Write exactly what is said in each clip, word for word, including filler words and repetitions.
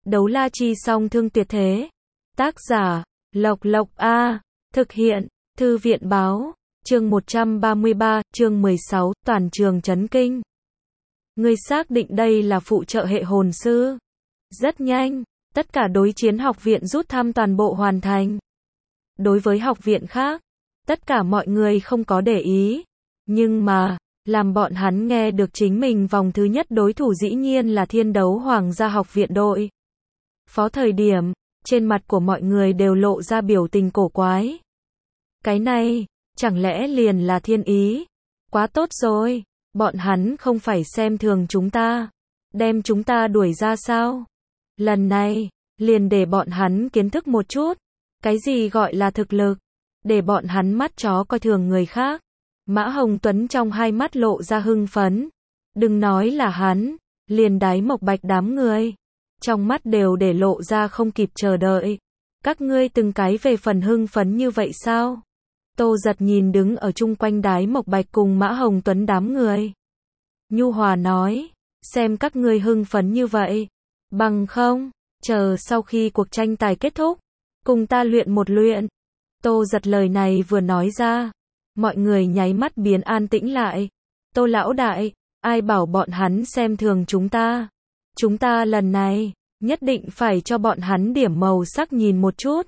Đấu la chi song thương tuyệt thế. Tác giả, Lộc Lộc A. Thực hiện, Thư viện báo. Chương một trăm ba mươi ba, chương mười sáu, toàn trường chấn kinh. Ngươi xác định đây là phụ trợ hệ hồn sư. Rất nhanh, tất cả đối chiến học viện rút thăm toàn bộ hoàn thành. Đối với học viện khác, tất cả mọi người không có để ý. Nhưng mà, làm bọn hắn nghe được chính mình vòng thứ nhất đối thủ dĩ nhiên là Thiên Đấu Hoàng gia học viện đội phó thời điểm, trên mặt của mọi người đều lộ ra biểu tình cổ quái. Cái này, chẳng lẽ liền là thiên ý? Quá tốt rồi, bọn hắn không phải xem thường chúng ta, đem chúng ta đuổi ra sao? Lần này, liền để bọn hắn kiến thức một chút, cái gì gọi là thực lực, để bọn hắn mắt chó coi thường người khác. Mã Hồng Tuấn trong hai mắt lộ ra hưng phấn, đừng nói là hắn, liền Đái Mộc Bạch đám người, trong mắt đều để lộ ra không kịp chờ đợi. Các ngươi từng cái về phần hưng phấn như vậy sao? Tô Giật nhìn đứng ở chung quanh Đái Mộc Bạch cùng Mã Hồng Tuấn đám người. Nhu hòa nói, xem các ngươi hưng phấn như vậy, bằng không, chờ sau khi cuộc tranh tài kết thúc, cùng ta luyện một luyện. Tô Giật lời này vừa nói ra, mọi người nháy mắt biến an tĩnh lại. Tô lão đại, ai bảo bọn hắn xem thường chúng ta? Chúng ta lần này, nhất định phải cho bọn hắn điểm màu sắc nhìn một chút.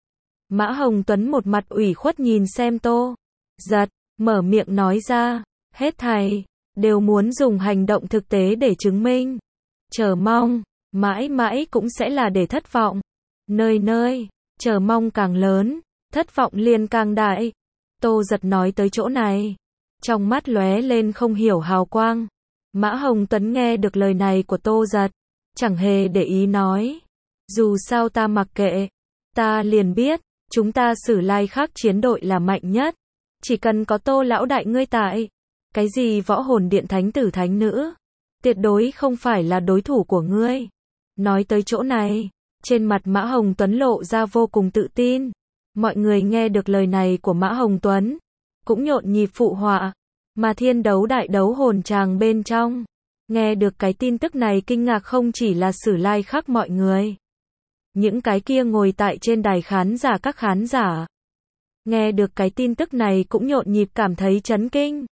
Mã Hồng Tuấn một mặt ủy khuất nhìn xem Tô Giật, mở miệng nói ra, hết thảy đều muốn dùng hành động thực tế để chứng minh. Chờ mong, mãi mãi cũng sẽ là để thất vọng. Nơi nơi, chờ mong càng lớn, thất vọng liền càng đại. Tô Giật nói tới chỗ này, trong mắt lóe lên không hiểu hào quang. Mã Hồng Tuấn nghe được lời này của Tô Giật, chẳng hề để ý nói, dù sao ta mặc kệ, ta liền biết, chúng ta Sử Lai Khắc chiến đội là mạnh nhất, chỉ cần có Tô lão đại ngươi tại, cái gì võ hồn điện thánh tử thánh nữ, tuyệt đối không phải là đối thủ của ngươi. Nói tới chỗ này, trên mặt Mã Hồng Tuấn lộ ra vô cùng tự tin. Mọi người nghe được lời này của Mã Hồng Tuấn, cũng nhộn nhịp phụ họa, mà thiên đấu đại đấu hồn tràng bên trong, nghe được cái tin tức này kinh ngạc không chỉ là Sử Lai Khắc mọi người. Những cái kia ngồi tại trên đài khán giả các khán giả, nghe được cái tin tức này cũng nhộn nhịp cảm thấy chấn kinh.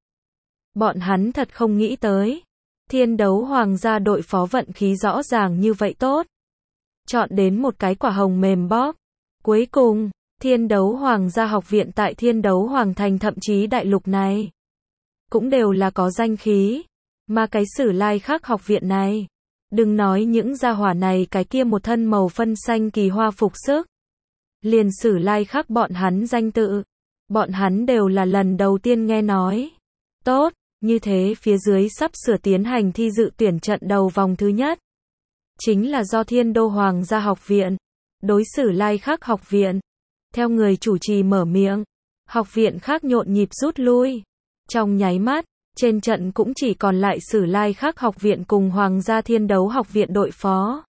Bọn hắn thật không nghĩ tới, Thiên Đấu Hoàng gia đội phó vận khí rõ ràng như vậy tốt. Chọn đến một cái quả hồng mềm bóp. Cuối cùng, Thiên Đấu Hoàng gia học viện tại Thiên Đấu Hoàng thành thậm chí đại lục này, cũng đều là có danh khí. Mà cái Sử Lai Khắc học viện này, đừng nói những gia hỏa này cái kia một thân màu phân xanh kỳ hoa phục sức. Liền Sử Lai Khắc bọn hắn danh tự, bọn hắn đều là lần đầu tiên nghe nói. Tốt, như thế phía dưới sắp sửa tiến hành thi dự tuyển trận đầu vòng thứ nhất. Chính là do Thiên Đô Hoàng gia học viện, đối Sử Lai Khắc học viện. Theo người chủ trì mở miệng, học viện khác nhộn nhịp rút lui. Trong nháy mắt, trên trận cũng chỉ còn lại Sử Lai Khắc học viện cùng Hoàng gia Thiên Đấu học viện đội phó.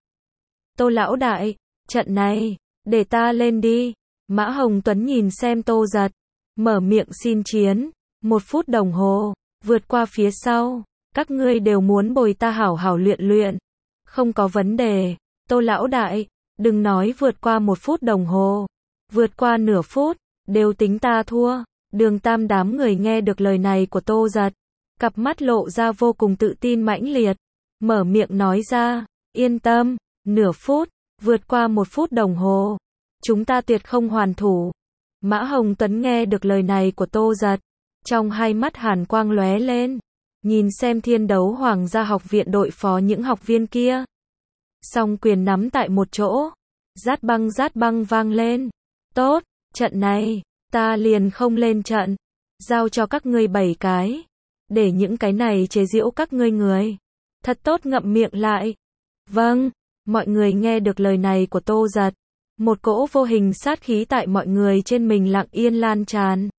Tô lão đại, trận này, để ta lên đi. Mã Hồng Tuấn nhìn xem Tô Giật, mở miệng xin chiến. Một phút đồng hồ, vượt qua phía sau, các ngươi đều muốn bồi ta hảo hảo luyện luyện. Không có vấn đề, Tô lão đại, đừng nói vượt qua một phút đồng hồ. Vượt qua nửa phút, đều tính ta thua. Đường Tam đám người nghe được lời này của Tô Giật, cặp mắt lộ ra vô cùng tự tin mãnh liệt, mở miệng nói ra, yên tâm, nửa phút, vượt qua một phút đồng hồ, chúng ta tuyệt không hoàn thủ. Mã Hồng Tuấn nghe được lời này của Tô Giật, trong hai mắt hàn quang lóe lên, nhìn xem Thiên Đấu Hoàng gia học viện đội phó những học viên kia. Song quyền nắm tại một chỗ, rát băng rát băng vang lên. Tốt, trận này, ta liền không lên trận, giao cho các ngươi bảy cái, để những cái này chế giễu các ngươi người. Thật tốt ngậm miệng lại. Vâng, mọi người nghe được lời này của Tô Giật, một cỗ vô hình sát khí tại mọi người trên mình lặng yên lan tràn.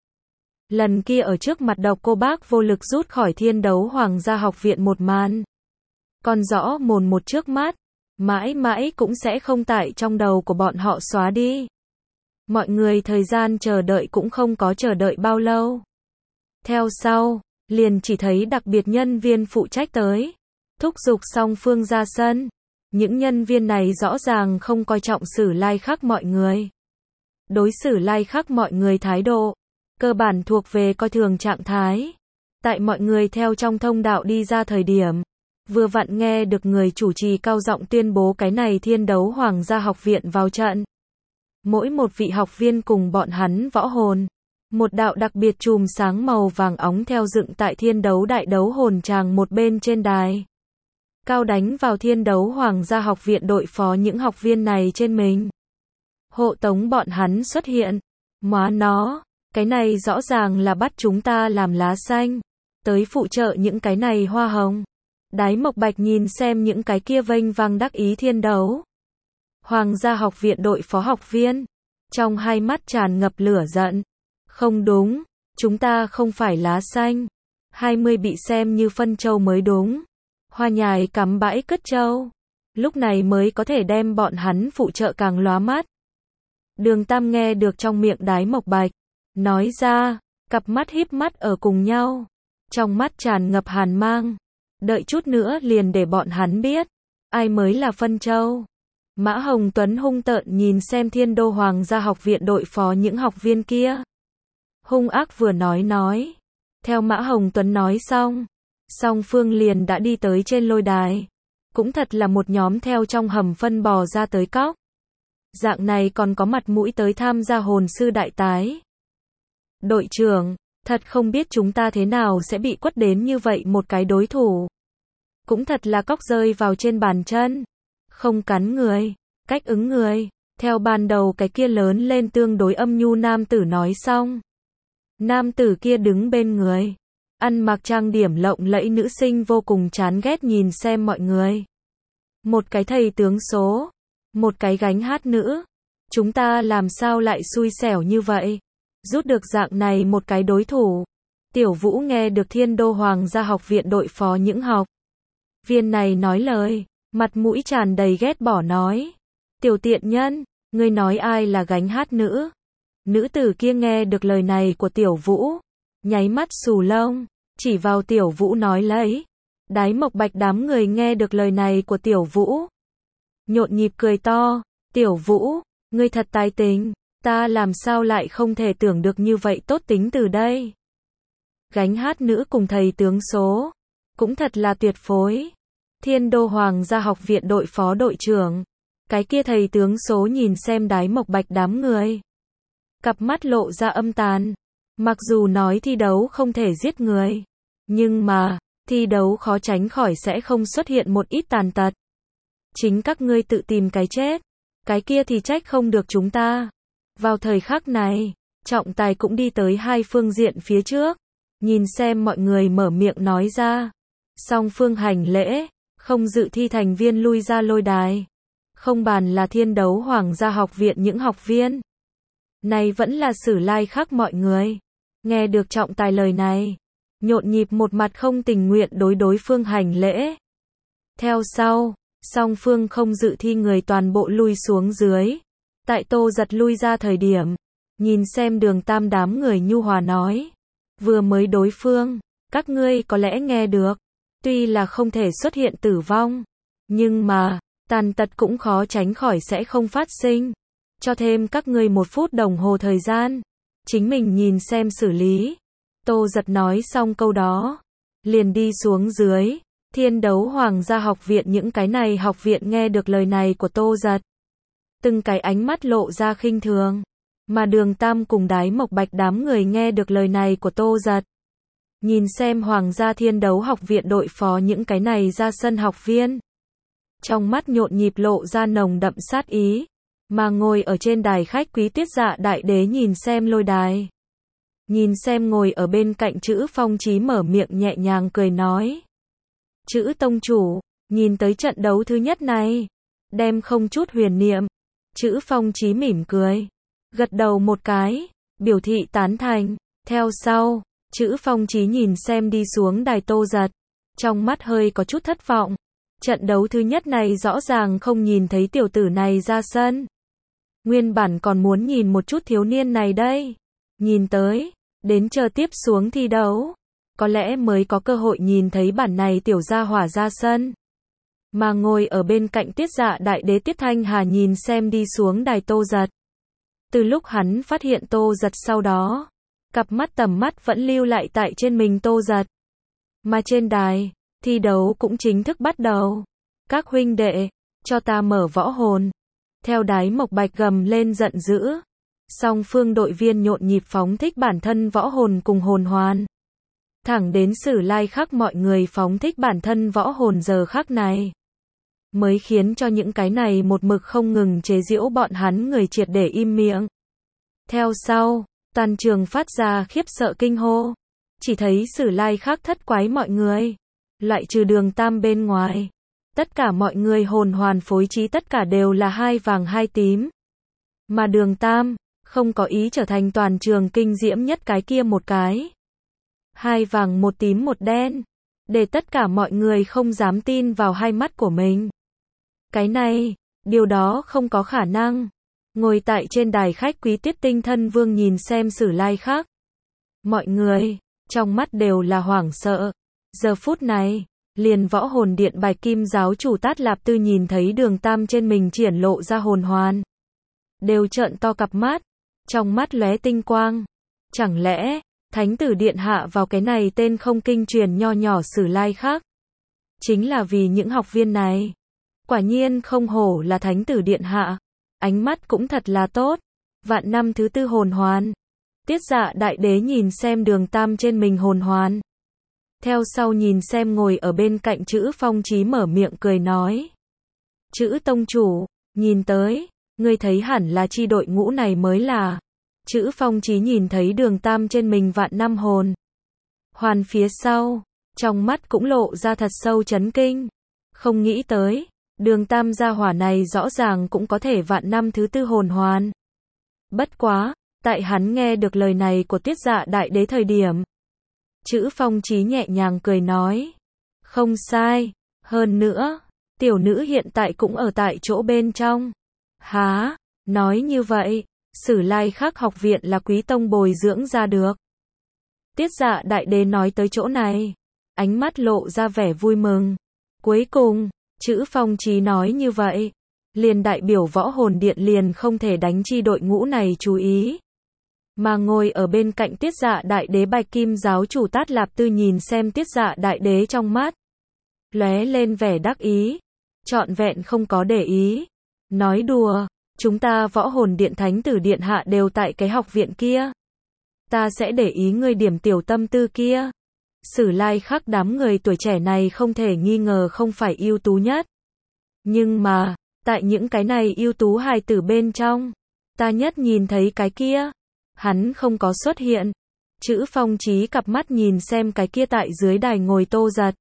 Lần kia ở trước mặt Độc Cô Bác vô lực rút khỏi Thiên Đấu Hoàng gia học viện một màn, còn rõ mồn một trước mắt, mãi mãi cũng sẽ không tại trong đầu của bọn họ xóa đi. Mọi người thời gian chờ đợi cũng không có chờ đợi bao lâu. Theo sau, liền chỉ thấy đặc biệt nhân viên phụ trách tới, thúc giục song phương ra sân. Những nhân viên này rõ ràng không coi trọng Sử Lai Khắc mọi người. Đối xử Lai Khắc mọi người thái độ, cơ bản thuộc về coi thường trạng thái. Tại mọi người theo trong thông đạo đi ra thời điểm, vừa vặn nghe được người chủ trì cao giọng tuyên bố cái này Thiên Đấu Hoàng gia học viện vào trận. Mỗi một vị học viên cùng bọn hắn võ hồn. Một đạo đặc biệt chùm sáng màu vàng óng theo dựng tại Thiên Đấu Đại Đấu Hồn Tràng một bên trên đài. Cao đánh vào Thiên Đấu Hoàng gia học viện đội phó những học viên này trên mình. Hộ tống bọn hắn xuất hiện. Móa nó, cái này rõ ràng là bắt chúng ta làm lá xanh. Tới phụ trợ những cái này hoa hồng. Đái Mộc Bạch nhìn xem những cái kia vênh vang đắc ý Thiên Đấu Hoàng gia học viện đội phó học viên. Trong hai mắt tràn ngập lửa giận. Không đúng, chúng ta không phải lá xanh. hai mươi bị xem như phân châu mới đúng. Hoa nhài cắm bãi cất châu. Lúc này mới có thể đem bọn hắn phụ trợ càng lóa mắt. Đường Tam nghe được trong miệng Đái Mộc Bạch. Nói ra, cặp mắt híp mắt ở cùng nhau. Trong mắt tràn ngập hàn mang. Đợi chút nữa liền để bọn hắn biết. Ai mới là phân châu. Mã Hồng Tuấn hung tợn nhìn xem Thiên Đô Hoàng gia học viện đội phó những học viên kia. Hung ác vừa nói nói. Theo Mã Hồng Tuấn nói xong. Song phương liền đã đi tới trên lôi đài. Cũng thật là một nhóm theo trong hầm phân bò ra tới cóc. Dạng này còn có mặt mũi tới tham gia hồn sư đại tái. Đội trưởng, thật không biết chúng ta thế nào sẽ bị quất đến như vậy một cái đối thủ. Cũng thật là cóc rơi vào trên bàn chân. Không cắn người, cách ứng người. Theo ban đầu cái kia lớn lên tương đối âm nhu nam tử nói xong. Nam tử kia đứng bên người. Ăn mặc trang điểm lộng lẫy nữ sinh vô cùng chán ghét nhìn xem mọi người. Một cái thầy tướng số. Một cái gánh hát nữ. Chúng ta làm sao lại xui xẻo như vậy? Rút được dạng này một cái đối thủ. Tiểu Vũ nghe được Thiên Đô Hoàng gia học viện đội phó những học viên này nói lời. Mặt mũi tràn đầy ghét bỏ nói. Tiểu tiện nhân, ngươi nói ai là gánh hát nữ? Nữ tử kia nghe được lời này của Tiểu Vũ. Nháy mắt xù lông. Chỉ vào Tiểu Vũ nói lấy. Đái Mộc Bạch đám người nghe được lời này của Tiểu Vũ. Nhộn nhịp cười to. Tiểu Vũ, ngươi thật tài tình. Ta làm sao lại không thể tưởng được như vậy tốt tính từ đây. Gánh hát nữ cùng thầy tướng số. Cũng thật là tuyệt phối. Thiên Đô Hoàng gia học viện đội phó đội trưởng. Cái kia thầy tướng số nhìn xem Đái Mộc Bạch đám người. Cặp mắt lộ ra âm tàn. Mặc dù nói thi đấu không thể giết người. Nhưng mà, thi đấu khó tránh khỏi sẽ không xuất hiện một ít tàn tật. Chính các ngươi tự tìm cái chết. Cái kia thì trách không được chúng ta. Vào thời khắc này, trọng tài cũng đi tới hai phương diện phía trước. Nhìn xem mọi người mở miệng nói ra. Song phương hành lễ, không dự thi thành viên lui ra lôi đài. Không bàn là Thiên Đấu Hoàng gia học viện những học viên. Này vẫn là Sử Lai Khắc mọi người. Nghe được trọng tài lời này. Nhộn nhịp một mặt không tình nguyện đối đối phương hành lễ. Theo sau, song phương không dự thi người toàn bộ lui xuống dưới. Tại Tô Giật lui ra thời điểm. Nhìn xem Đường Tam đám người nhu hòa nói. Vừa mới đối phương, các ngươi có lẽ nghe được. Tuy là không thể xuất hiện tử vong. Nhưng mà, tàn tật cũng khó tránh khỏi sẽ không phát sinh. Cho thêm các ngươi một phút đồng hồ thời gian. Chính mình nhìn xem xử lý. Tô Giật nói xong câu đó. Liền đi xuống dưới. Thiên Đấu Hoàng gia học viện những cái này học viện nghe được lời này của Tô Giật. Từng cái ánh mắt lộ ra khinh thường. Mà Đường Tam cùng Đái Mộc Bạch đám người nghe được lời này của Tô Giật. Nhìn xem Hoàng gia Thiên Đấu học viện đội phó những cái này ra sân học viên. Trong mắt nhộn nhịp lộ ra nồng đậm sát ý. Mà ngồi ở trên đài khách quý Tiết Dạ Đại Đế nhìn xem lôi đài. Nhìn xem ngồi ở bên cạnh Chữ Phong Chí mở miệng nhẹ nhàng cười nói. Chữ tông chủ, nhìn tới trận đấu thứ nhất này. Đem không chút huyền niệm. Chữ Phong Chí mỉm cười. Gật đầu một cái. Biểu thị tán thành. Theo sau, Chữ Phong Chí nhìn xem đi xuống đài Tô Giật. Trong mắt hơi có chút thất vọng. Trận đấu thứ nhất này rõ ràng không nhìn thấy tiểu tử này ra sân. Nguyên bản còn muốn nhìn một chút thiếu niên này đây. Nhìn tới, đến chờ tiếp xuống thi đấu. Có lẽ mới có cơ hội nhìn thấy bản này tiểu gia hỏa ra sân. Mà ngồi ở bên cạnh Tiết Dạ Đại Đế Tiết Thanh Hà nhìn xem đi xuống đài Tô Giật. Từ lúc hắn phát hiện Tô Giật sau đó, cặp mắt tầm mắt vẫn lưu lại tại trên mình Tô Giật. Mà trên đài, thi đấu cũng chính thức bắt đầu. Các huynh đệ, cho ta mở võ hồn. Theo đái Mộc Bạch gầm lên giận dữ. Song phương đội viên nhộn nhịp phóng thích bản thân võ hồn cùng hồn hoàn. Thẳng đến Sử Lai Khắc mọi người phóng thích bản thân võ hồn giờ khắc này. Mới khiến cho những cái này một mực không ngừng chế giễu bọn hắn người triệt để im miệng. Theo sau, toàn trường phát ra khiếp sợ kinh hô. Chỉ thấy Sử Lai Khắc thất quái mọi người. Loại trừ Đường Tam bên ngoài. Tất cả mọi người hồn hoàn phối trí tất cả đều là hai vàng hai tím. Mà Đường Tam, không có ý trở thành toàn trường kinh diễm nhất cái kia một cái. Hai vàng một tím một đen. Để tất cả mọi người không dám tin vào hai mắt của mình. Cái này, điều đó không có khả năng. Ngồi tại trên đài khách quý Tiết Tinh Thân Vương nhìn xem Sử Lai Khắc. Mọi người, trong mắt đều là hoảng sợ. Giờ phút này, liền võ hồn điện Bạch Kim giáo chủ Tát Lạp Tư nhìn thấy Đường Tam trên mình triển lộ ra hồn hoàn. Đều trợn to cặp mắt, trong mắt lóe tinh quang. Chẳng lẽ, Thánh tử điện hạ vào cái này tên không kinh truyền nho nhỏ Sử Lai Khắc. Chính là vì những học viên này. Quả nhiên không hổ là Thánh tử điện hạ. Ánh mắt cũng thật là tốt. Vạn năm thứ tư hồn hoàn. Tiết Dạ Đại Đế nhìn xem Đường Tam trên mình hồn hoàn. Theo sau nhìn xem ngồi ở bên cạnh Chữ Phong Chí mở miệng cười nói. Chữ tông chủ, nhìn tới, ngươi thấy hẳn là chi đội ngũ này mới là. Chữ Phong Chí nhìn thấy Đường Tam trên mình vạn năm hồn hoàn phía sau, trong mắt cũng lộ ra thật sâu chấn kinh. Không nghĩ tới, Đường Tam gia hỏa này rõ ràng cũng có thể vạn năm thứ tư hồn hoàn. Bất quá, tại hắn nghe được lời này của Tiết Dạ Đại Đế thời điểm, Chữ Phong Chí nhẹ nhàng cười nói. Không sai, hơn nữa, tiểu nữ hiện tại cũng ở tại chỗ bên trong. Há, nói như vậy, Sử Lai Khắc học viện là quý tông bồi dưỡng ra được. Tiết Dạ Đại Đế nói tới chỗ này, ánh mắt lộ ra vẻ vui mừng. Cuối cùng, Chữ Phong Chí nói như vậy, liền đại biểu võ hồn điện liền không thể đánh chi đội ngũ này chú ý. Mà ngồi ở bên cạnh Tiết Dạ Đại Đế Bạch Kim giáo chủ Tát Lạp Tư nhìn xem Tiết Dạ Đại Đế trong mắt. Lóe lên vẻ đắc ý. Trọn vẹn không có để ý. Nói đùa, chúng ta võ hồn điện thánh tử điện hạ đều tại cái học viện kia. Ta sẽ để ý ngươi điểm tiểu tâm tư kia. Sử Lai Khắc đám người tuổi trẻ này không thể nghi ngờ không phải ưu tú nhất. Nhưng mà, tại những cái này ưu tú hài tử bên trong, ta nhất nhìn thấy cái kia. Hắn không có xuất hiện. Chữ Phong Chí cặp mắt nhìn xem cái kia tại dưới đài ngồi Tô Giật.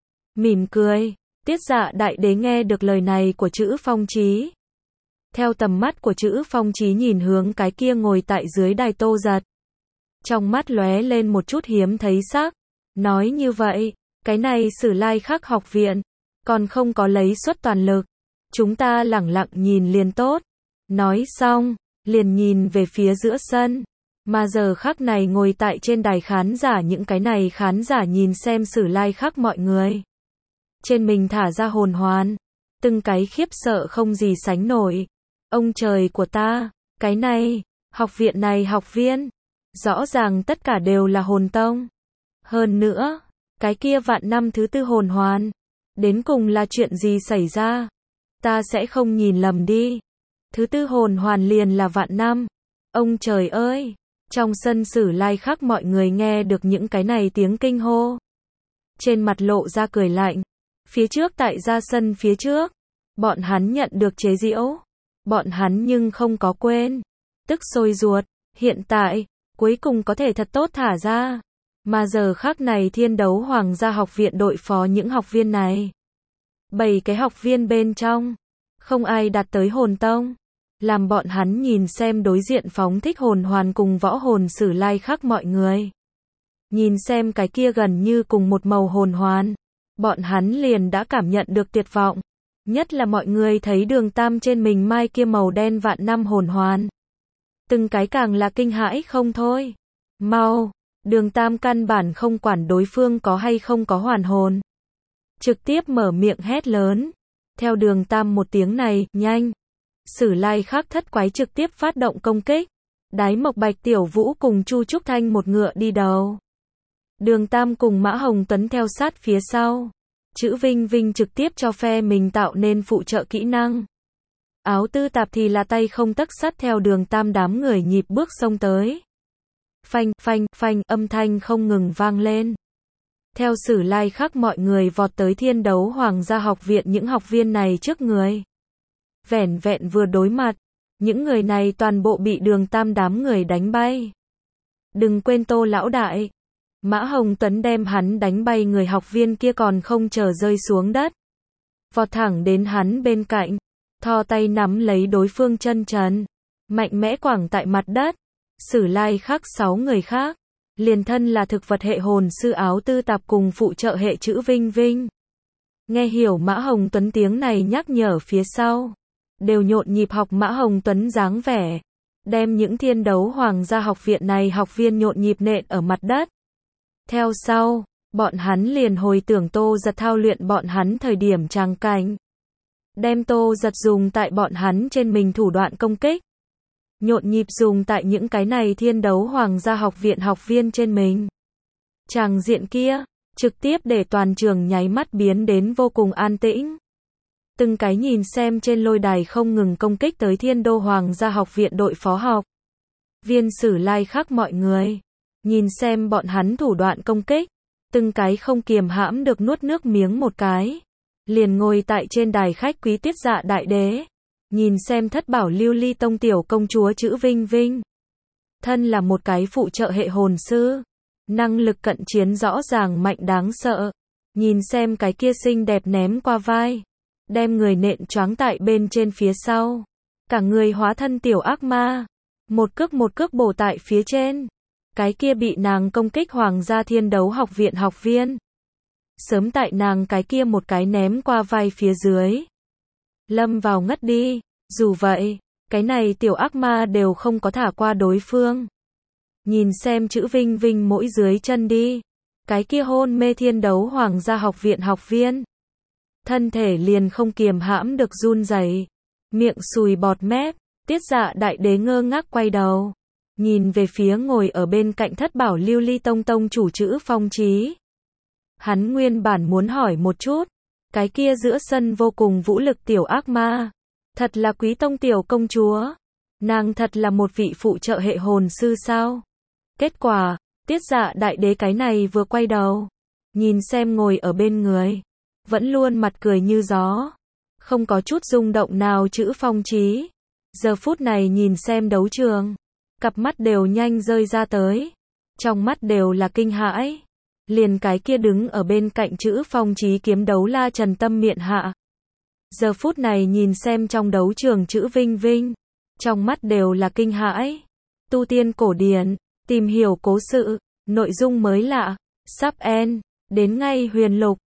Mỉm cười. Tiết Dạ Đại Đế nghe được lời này của Chữ Phong Chí. Theo tầm mắt của Chữ Phong Chí nhìn hướng cái kia ngồi tại dưới đài Tô Giật. Trong mắt lóe lên một chút hiếm thấy sắc. Nói như vậy, cái này Sử Lai Khắc học viện, còn không có lấy suất toàn lực. Chúng ta lẳng lặng nhìn liền tốt. Nói xong, liền nhìn về phía giữa sân. Mà giờ khắc này ngồi tại trên đài khán giả những cái này khán giả nhìn xem Sử Lai Khắc mọi người. Trên mình thả ra hồn hoàn. Từng cái khiếp sợ không gì sánh nổi. Ông trời của ta, cái này, học viện này học viên. Rõ ràng tất cả đều là hồn tông. Hơn nữa, cái kia vạn năm thứ tư hồn hoàn. Đến cùng là chuyện gì xảy ra? Ta sẽ không nhìn lầm đi. Thứ tư hồn hoàn liền là vạn năm. Ông trời ơi! Trong sân Sử Lai Khắc mọi người nghe được những cái này tiếng kinh hô. Trên mặt lộ ra cười lạnh. Phía trước tại ra sân phía trước. Bọn hắn nhận được chế giễu. Bọn hắn nhưng không có quên. Tức sôi ruột. Hiện tại, cuối cùng có thể thật tốt thả ra. Mà giờ khắc này Thiên Đấu Hoàng gia học viện đội phó những học viên này. Bảy cái học viên bên trong. Không ai đạt tới hồn tông. Làm bọn hắn nhìn xem đối diện phóng thích hồn hoàn cùng võ hồn Sử Lai Khắc mọi người. Nhìn xem cái kia gần như cùng một màu hồn hoàn. Bọn hắn liền đã cảm nhận được tuyệt vọng. Nhất là mọi người thấy Đường Tam trên mình mai kia màu đen vạn năm hồn hoàn. Từng cái càng là kinh hãi không thôi. Mau, Đường Tam căn bản không quản đối phương có hay không có hoàn hồn. Trực tiếp mở miệng hét lớn. Theo Đường Tam một tiếng này, nhanh. Sử Lai Khắc thất quái trực tiếp phát động công kích. Đái Mộc Bạch Tiểu Vũ cùng Chu Trúc Thanh một ngựa đi đầu. Đường Tam cùng Mã Hồng Tuấn theo sát phía sau. Chữ Vinh Vinh trực tiếp cho phe mình tạo nên phụ trợ kỹ năng. Áo Tư Tạp thì là tay không tấc sắt theo Đường Tam đám người nhịp bước xông tới. Phanh, phanh, phanh, âm thanh không ngừng vang lên. Theo Sử Lai Khắc mọi người vọt tới Thiên Đấu Hoàng gia học viện, những học viên này trước người. Vẻn vẹn vừa đối mặt, những người này toàn bộ bị Đường Tam đám người đánh bay. Đừng quên Tô lão đại. Mã Hồng Tuấn đem hắn đánh bay, người học viên kia còn không chờ rơi xuống đất. Vọt thẳng đến hắn bên cạnh, thò tay nắm lấy đối phương chân trần, mạnh mẽ quẳng tại mặt đất. Sử Lai Khắc sáu người khác, liền thân là thực vật hệ hồn sư Áo Tư Tạp cùng phụ trợ hệ Chữ Vinh Vinh. Nghe hiểu Mã Hồng Tuấn tiếng này nhắc nhở phía sau, đều nhộn nhịp học Mã Hồng Tuấn dáng vẻ, đem những Thiên Đấu Hoàng gia học viện này học viên nhộn nhịp nện ở mặt đất. Theo sau, bọn hắn liền hồi tưởng Tô Giật thao luyện bọn hắn thời điểm tràng cảnh. Đem Tô Giật dùng tại bọn hắn trên mình thủ đoạn công kích. Nhộn nhịp dùng tại những cái này Thiên Đấu Hoàng gia học viện học viên trên mình. Tràng diện kia, trực tiếp để toàn trường nháy mắt biến đến vô cùng an tĩnh. Từng cái nhìn xem trên lôi đài không ngừng công kích tới Thiên Đô Hoàng gia học viện đội phó học viên Sử Lai Khắc mọi người. Nhìn xem bọn hắn thủ đoạn công kích, từng cái không kiềm hãm được nuốt nước miếng một cái. Liền ngồi tại trên đài khách quý Tiết Dạ Đại Đế. Nhìn xem Thất Bảo Lưu Ly Tông tiểu công chúa Chữ Vinh Vinh. Thân là một cái phụ trợ hệ hồn sư. Năng lực cận chiến rõ ràng mạnh đáng sợ. Nhìn xem cái kia xinh đẹp ném qua vai. Đem người nện choáng tại bên trên phía sau. Cả người hóa thân tiểu ác ma. Một cước một cước bổ tại phía trên. Cái kia bị nàng công kích Hoàng gia Thiên Đấu học viện học viên. Sớm tại nàng cái kia một cái ném qua vai phía dưới. Lâm vào ngất đi. Dù vậy, cái này tiểu ác ma đều không có thả qua đối phương. Nhìn xem Chữ Vinh Vinh mỗi dưới chân đi. Cái kia hôn mê Thiên Đấu Hoàng gia học viện học viên. Thân thể liền không kiềm hãm được run rẩy, miệng sùi bọt mép. Tiết Dạ Đại Đế ngơ ngác quay đầu. Nhìn về phía ngồi ở bên cạnh Thất Bảo Lưu Ly Tông tông chủ Chữ Phong Chí. Hắn nguyên bản muốn hỏi một chút, cái kia giữa sân vô cùng vũ lực tiểu ác ma, thật là Quý Tông tiểu công chúa, nàng thật là một vị phụ trợ hệ hồn sư sao? Kết quả, Tiết Dạ Đại Đế cái này vừa quay đầu, nhìn xem ngồi ở bên người, vẫn luôn mặt cười như gió, không có chút rung động nào Chữ Phong Chí. Giờ phút này nhìn xem đấu trường, cặp mắt đều nhanh rơi ra tới, trong mắt đều là kinh hãi. Liền cái kia đứng ở bên cạnh Chữ Phong Chí kiếm đấu la Trần Tâm miệng hạ. Giờ phút này nhìn xem trong đấu trường Chữ Vinh Vinh, trong mắt đều là kinh hãi. Tu tiên cổ điển, tìm hiểu cố sự, nội dung mới lạ, sắp end, đến ngay huyền lục.